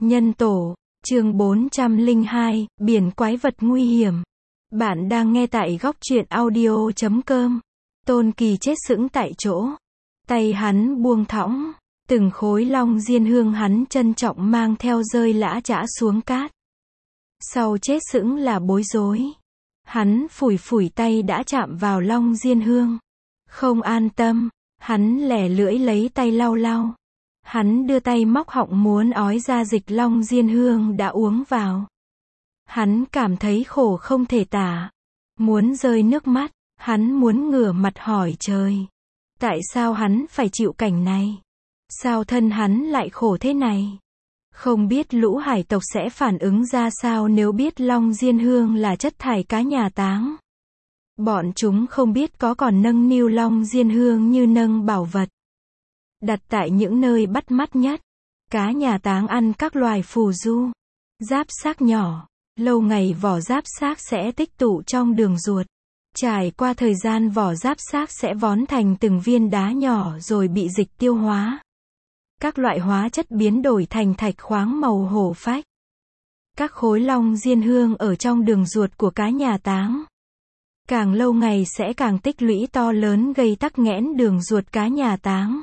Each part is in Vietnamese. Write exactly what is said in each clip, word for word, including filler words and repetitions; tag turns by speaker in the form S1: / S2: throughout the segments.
S1: Nhân tổ, chương bốn trăm lẻ hai, biển quái vật nguy hiểm. Bạn đang nghe tại góc truyện audio chấm com. Tôn Kỳ chết sững tại chỗ. Tay hắn buông thõng. Từng khối long diên hương hắn trân trọng mang theo rơi lã chã xuống cát. Sau chết sững là bối rối. Hắn phủi phủi tay đã chạm vào long diên hương. Không an tâm, hắn lẻ lưỡi lấy tay lau lau. Hắn đưa tay móc họng muốn ói ra dịch long diên hương đã uống vào. Hắn cảm thấy khổ không thể tả. Muốn rơi nước mắt, hắn muốn ngửa mặt hỏi trời. Tại sao hắn phải chịu cảnh này? Sao thân hắn lại khổ thế này? Không biết lũ hải tộc sẽ phản ứng ra sao nếu biết long diên hương là chất thải cá nhà táng. Bọn chúng không biết có còn nâng niu long diên hương như nâng bảo vật. Đặt tại những nơi bắt mắt nhất. Cá nhà táng ăn các loài phù du. Giáp xác nhỏ. Lâu ngày vỏ giáp xác sẽ tích tụ trong đường ruột. Trải qua thời gian vỏ giáp xác sẽ vón thành từng viên đá nhỏ rồi bị dịch tiêu hóa. Các loại hóa chất biến đổi thành thạch khoáng màu hổ phách. Các khối long diên hương ở trong đường ruột của cá nhà táng. Càng lâu ngày sẽ càng tích lũy to lớn gây tắc nghẽn đường ruột cá nhà táng.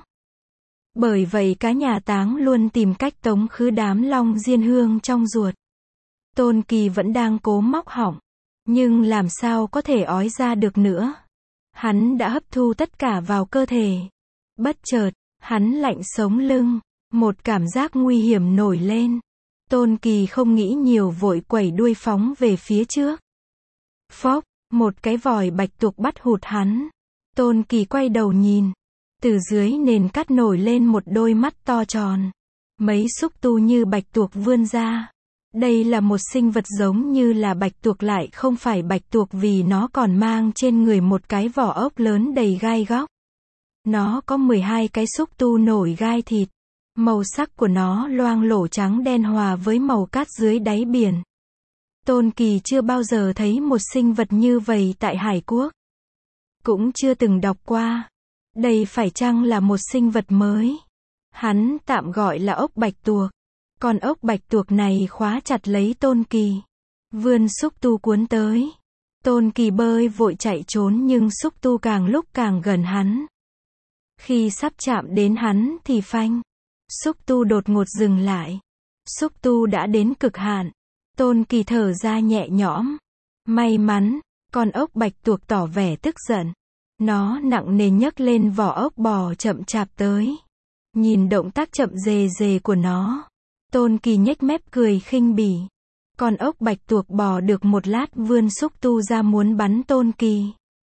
S1: Bởi vậy cá nhà táng luôn tìm cách tống khứ đám long diên hương trong ruột. Tôn Kỳ vẫn đang cố móc họng. Nhưng làm sao có thể ói ra được nữa. Hắn đã hấp thu tất cả vào cơ thể. Bất chợt, hắn lạnh sống lưng. Một cảm giác nguy hiểm nổi lên. Tôn Kỳ không nghĩ nhiều vội quẩy đuôi phóng về phía trước. Phốc, một cái vòi bạch tuộc bắt hụt hắn. Tôn Kỳ quay đầu nhìn. Từ dưới nền cát nổi lên một đôi mắt to tròn. Mấy xúc tu như bạch tuộc vươn ra. Đây là một sinh vật giống như là bạch tuộc lại không phải bạch tuộc vì nó còn mang trên người một cái vỏ ốc lớn đầy gai góc. Nó có mười hai cái xúc tu nổi gai thịt. Màu sắc của nó loang lổ trắng đen hòa với màu cát dưới đáy biển. Tôn Kỳ chưa bao giờ thấy một sinh vật như vậy tại Hải Quốc. Cũng chưa từng đọc qua. Đây phải chăng là một sinh vật mới? Hắn tạm gọi là ốc bạch tuộc. Con ốc bạch tuộc này khóa chặt lấy Tôn Kỳ. Vươn xúc tu cuốn tới. Tôn Kỳ bơi vội chạy trốn nhưng xúc tu càng lúc càng gần hắn. Khi sắp chạm đến hắn thì phanh. Xúc tu đột ngột dừng lại. Xúc tu đã đến cực hạn. Tôn Kỳ thở ra nhẹ nhõm. May mắn, con ốc bạch tuộc tỏ vẻ tức giận. Nó nặng nề nhấc lên vỏ ốc bò chậm chạp tới. Nhìn động tác chậm rề rề của nó. Tôn Kỳ nhếch mép cười khinh bỉ. Con ốc bạch tuộc bò được một lát vươn xúc tu ra muốn bắn Tôn Kỳ.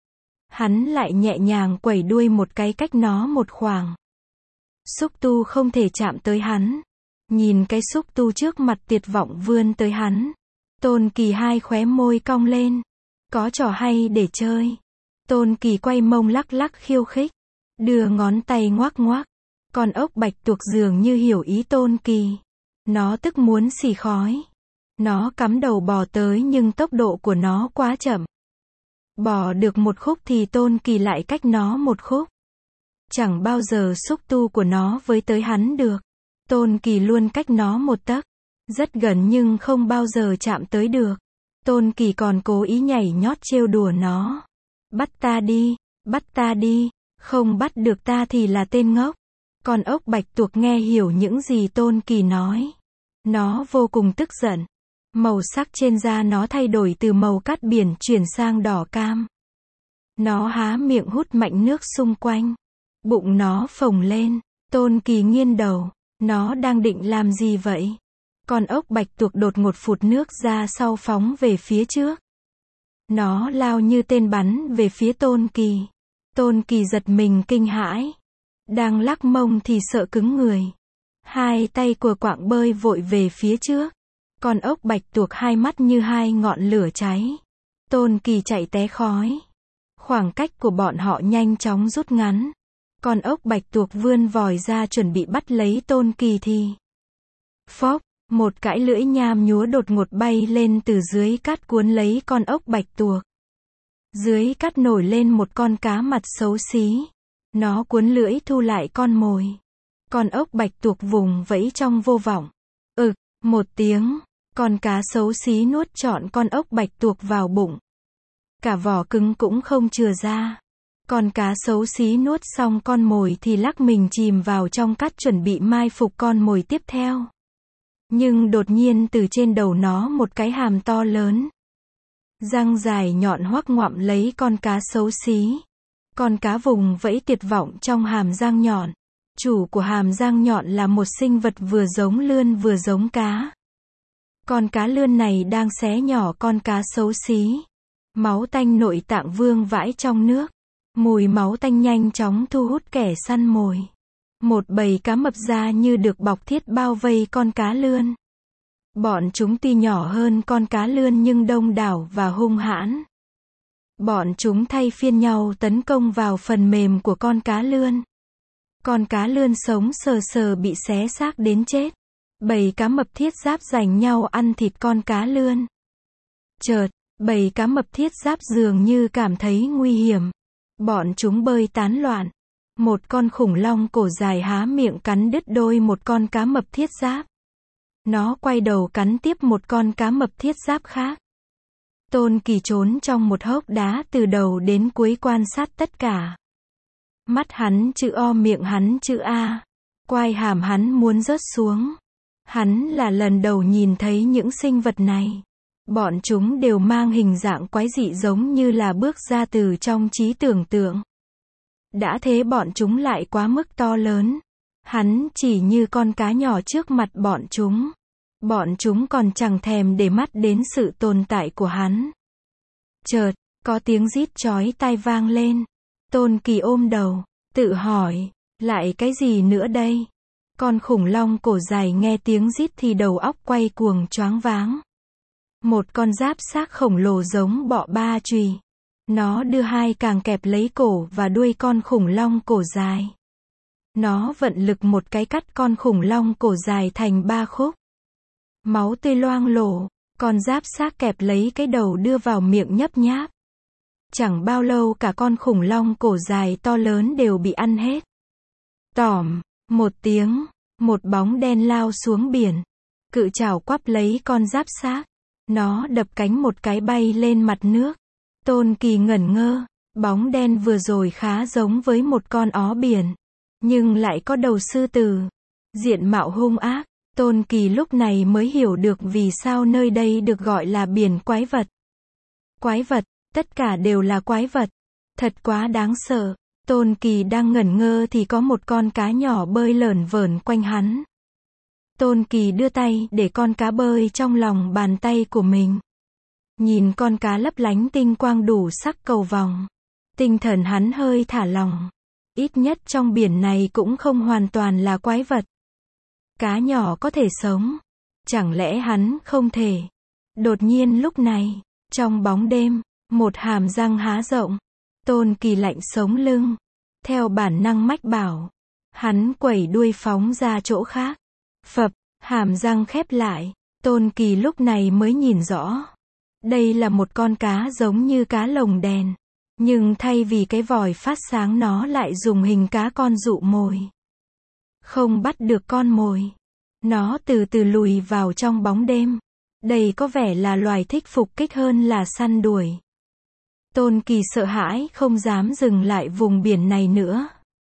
S1: Hắn lại nhẹ nhàng quẩy đuôi một cái cách nó một khoảng. Xúc tu không thể chạm tới hắn. Nhìn cái xúc tu trước mặt tuyệt vọng vươn tới hắn. Tôn Kỳ hai khóe môi cong lên. Có trò hay để chơi. Tôn Kỳ quay mông lắc lắc khiêu khích. Đưa ngón tay ngoắc ngoắc. Con ốc bạch tuộc dường như hiểu ý Tôn Kỳ. Nó tức muốn xì khói. Nó cắm đầu bò tới nhưng tốc độ của nó quá chậm. Bò được một khúc thì Tôn Kỳ lại cách nó một khúc. Chẳng bao giờ xúc tu của nó với tới hắn được. Tôn Kỳ luôn cách nó một tấc. Rất gần nhưng không bao giờ chạm tới được. Tôn Kỳ còn cố ý nhảy nhót trêu đùa nó. Bắt ta đi, bắt ta đi, không bắt được ta thì là tên ngốc. Con ốc bạch tuộc nghe hiểu những gì Tôn Kỳ nói. Nó vô cùng tức giận. Màu sắc trên da nó thay đổi từ màu cát biển chuyển sang đỏ cam. Nó há miệng hút mạnh nước xung quanh. Bụng nó phồng lên. Tôn Kỳ nghiêng đầu. Nó đang định làm gì vậy? Con ốc bạch tuộc đột ngột phụt nước ra sau phóng về phía trước. Nó lao như tên bắn về phía Tôn Kỳ. Tôn Kỳ giật mình kinh hãi. Đang lắc mông thì sợ cứng người. Hai tay của quạng bơi vội về phía trước. Con ốc bạch tuộc hai mắt như hai ngọn lửa cháy. Tôn Kỳ chạy té khói. Khoảng cách của bọn họ nhanh chóng rút ngắn. Con ốc bạch tuộc vươn vòi ra chuẩn bị bắt lấy Tôn Kỳ thì. Phốc, một cái lưỡi nham nhúa đột ngột bay lên từ dưới cát cuốn lấy con ốc bạch tuộc. Dưới cát nổi lên một con cá mặt xấu xí. Nó cuốn lưỡi thu lại con mồi. Con ốc bạch tuộc vùng vẫy trong vô vọng. Ực, Một tiếng, con cá xấu xí nuốt trọn con ốc bạch tuộc vào bụng. Cả vỏ cứng cũng không chừa ra. Con cá xấu xí nuốt xong con mồi thì lắc mình chìm vào trong cát chuẩn bị mai phục con mồi tiếp theo. Nhưng đột nhiên từ trên đầu nó một cái hàm to lớn. Răng dài nhọn hoắc ngoạm lấy con cá xấu xí. Con cá vùng vẫy tuyệt vọng trong hàm răng nhọn. Chủ của hàm răng nhọn là một sinh vật vừa giống lươn vừa giống cá. Con cá lươn này đang xé nhỏ con cá xấu xí. Máu tanh nội tạng vương vãi trong nước. Mùi máu tanh nhanh chóng thu hút kẻ săn mồi. Một bầy cá mập da như được bọc thiết bao vây con cá lươn. Bọn chúng tuy nhỏ hơn con cá lươn nhưng đông đảo và hung hãn. Bọn chúng thay phiên nhau tấn công vào phần mềm của con cá lươn. Con cá lươn sống sờ sờ bị xé xác đến chết. Bầy cá mập thiết giáp giành nhau ăn thịt con cá lươn. Chợt, bầy cá mập thiết giáp dường như cảm thấy nguy hiểm. Bọn chúng bơi tán loạn. Một con khủng long cổ dài há miệng cắn đứt đôi một con cá mập thiết giáp. Nó quay đầu cắn tiếp một con cá mập thiết giáp khác. Tôn Kỳ trốn trong một hốc đá từ đầu đến cuối quan sát tất cả. Mắt hắn chữ O, miệng hắn chữ A. Quai hàm hắn muốn rớt xuống. Hắn là lần đầu nhìn thấy những sinh vật này. Bọn chúng đều mang hình dạng quái dị giống như là bước ra từ trong trí tưởng tượng. Đã thế bọn chúng lại quá mức to lớn. Hắn chỉ như con cá nhỏ trước mặt bọn chúng. Bọn chúng còn chẳng thèm để mắt đến sự tồn tại của hắn. Chợt, có tiếng rít chói tai vang lên. Tôn Kỳ ôm đầu, tự hỏi, lại cái gì nữa đây? Con khủng long cổ dài nghe tiếng rít thì đầu óc quay cuồng choáng váng. Một con giáp xác khổng lồ giống bọ ba chùy. Nó đưa hai càng kẹp lấy cổ và đuôi con khủng long cổ dài. Nó vận lực một cái cắt con khủng long cổ dài thành ba khúc. Máu tươi loang lổ, con giáp xác kẹp lấy cái đầu đưa vào miệng nhấp nháp. Chẳng bao lâu cả con khủng long cổ dài to lớn đều bị ăn hết. Tỏm, một tiếng, một bóng đen lao xuống biển. Cự chảo quắp lấy con giáp xác. Nó đập cánh một cái bay lên mặt nước. Tôn Kỳ ngẩn ngơ, bóng đen vừa rồi khá giống với một con ó biển. Nhưng lại có đầu sư tử. Diện mạo hung ác. Tôn Kỳ lúc này mới hiểu được vì sao nơi đây được gọi là biển quái vật. Quái vật, tất cả đều là quái vật. Thật quá đáng sợ. Tôn Kỳ đang ngẩn ngơ thì có một con cá nhỏ bơi lởn vởn quanh hắn. Tôn Kỳ đưa tay để con cá bơi trong lòng bàn tay của mình. Nhìn con cá lấp lánh tinh quang đủ sắc cầu vòng. Tinh thần hắn hơi thả lỏng. Ít nhất trong biển này cũng không hoàn toàn là quái vật. Cá nhỏ có thể sống. Chẳng lẽ hắn không thể? Đột nhiên lúc này, trong bóng đêm, một hàm răng há rộng. Tôn Kỳ lạnh sống lưng. Theo bản năng mách bảo. Hắn quẩy đuôi phóng ra chỗ khác. Phập, hàm răng khép lại. Tôn Kỳ lúc này mới nhìn rõ. Đây là một con cá giống như cá lồng đèn. Nhưng thay vì cái vòi phát sáng nó lại dùng hình cá con dụ mồi. Không bắt được con mồi. Nó từ từ lùi vào trong bóng đêm. Đây có vẻ là loài thích phục kích hơn là săn đuổi. Tôn Kỳ sợ hãi không dám dừng lại vùng biển này nữa.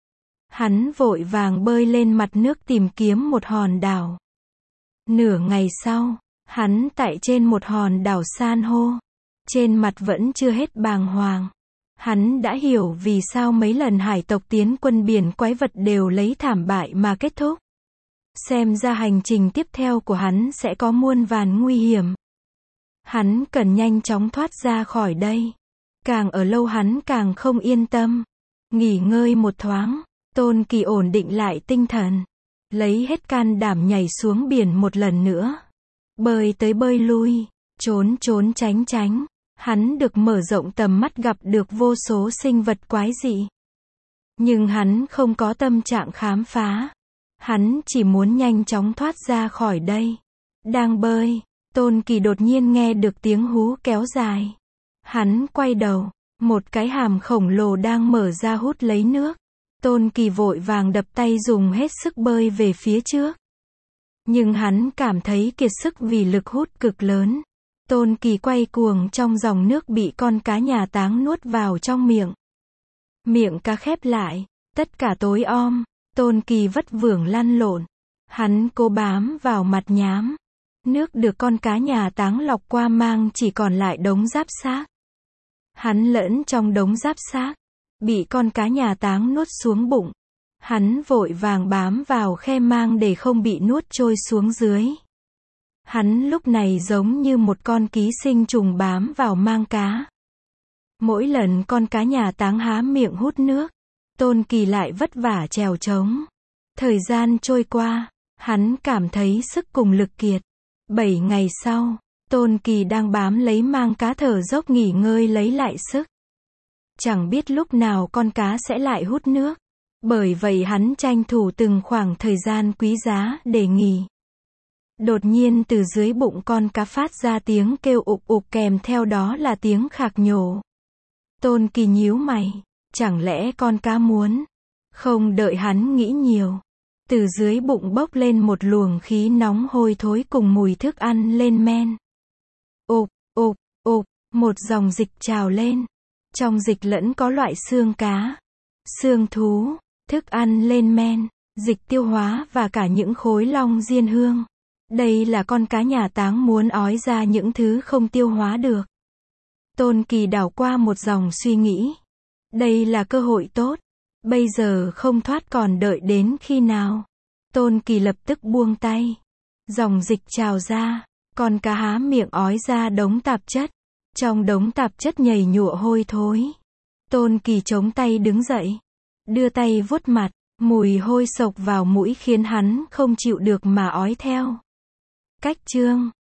S1: Hắn vội vàng bơi lên mặt nước tìm kiếm một hòn đảo. Nửa ngày sau, hắn tại trên một hòn đảo san hô. Trên mặt vẫn chưa hết bàng hoàng. Hắn đã hiểu vì sao mấy lần hải tộc tiến quân biển quái vật đều lấy thảm bại mà kết thúc. Xem ra hành trình tiếp theo của hắn sẽ có muôn vàn nguy hiểm. Hắn cần nhanh chóng thoát ra khỏi đây. Càng ở lâu hắn càng không yên tâm. Nghỉ ngơi một thoáng, Tôn Kỳ ổn định lại tinh thần. Lấy hết can đảm nhảy xuống biển một lần nữa. Bơi tới bơi lui, trốn trốn tránh tránh. Hắn được mở rộng tầm mắt gặp được vô số sinh vật quái dị. Nhưng hắn không có tâm trạng khám phá. Hắn chỉ muốn nhanh chóng thoát ra khỏi đây. Đang bơi, Tôn Kỳ đột nhiên nghe được tiếng hú kéo dài. Hắn quay đầu, một cái hàm khổng lồ đang mở ra hút lấy nước. Tôn Kỳ vội vàng đập tay dùng hết sức bơi về phía trước. Nhưng hắn cảm thấy kiệt sức vì lực hút cực lớn. Tôn Kỳ quay cuồng trong dòng nước bị con cá nhà táng nuốt vào trong miệng. Miệng cá khép lại, tất cả tối om, Tôn Kỳ vất vưởng lăn lộn. Hắn cố bám vào mặt nhám. Nước được con cá nhà táng lọc qua mang chỉ còn lại đống giáp xác. Hắn lẫn trong đống giáp xác, bị con cá nhà táng nuốt xuống bụng. Hắn vội vàng bám vào khe mang để không bị nuốt trôi xuống dưới. Hắn lúc này giống như một con ký sinh trùng bám vào mang cá. Mỗi lần con cá nhà táng há miệng hút nước, Tôn Kỳ lại vất vả trèo trống. Thời gian trôi qua, hắn cảm thấy sức cùng lực kiệt. Bảy ngày sau, Tôn Kỳ đang bám lấy mang cá thở dốc nghỉ ngơi lấy lại sức. Chẳng biết lúc nào con cá sẽ lại hút nước. Bởi vậy hắn tranh thủ từng khoảng thời gian quý giá để nghỉ. Đột nhiên từ dưới bụng con cá phát ra tiếng kêu ục ục kèm theo đó là tiếng khạc nhổ. Tôn Kỳ nhíu mày, chẳng lẽ con cá muốn? Không đợi hắn nghĩ nhiều. Từ dưới bụng bốc lên một luồng khí nóng hôi thối cùng mùi thức ăn lên men. Ục, ục, ục, một dòng dịch trào lên. Trong dịch lẫn có loại xương cá, xương thú, thức ăn lên men, dịch tiêu hóa và cả những khối long diên hương. Đây là con cá nhà táng muốn ói ra những thứ không tiêu hóa được. Tôn Kỳ đảo qua một dòng suy nghĩ. Đây là cơ hội tốt. Bây giờ không thoát còn đợi đến khi nào. Tôn Kỳ lập tức buông tay. Dòng dịch trào ra. Con cá há miệng ói ra đống tạp chất. Trong đống tạp chất nhầy nhụa hôi thối. Tôn Kỳ chống tay đứng dậy. Đưa tay vuốt mặt. Mùi hôi sộc vào mũi khiến hắn không chịu được mà ói theo. Cách chương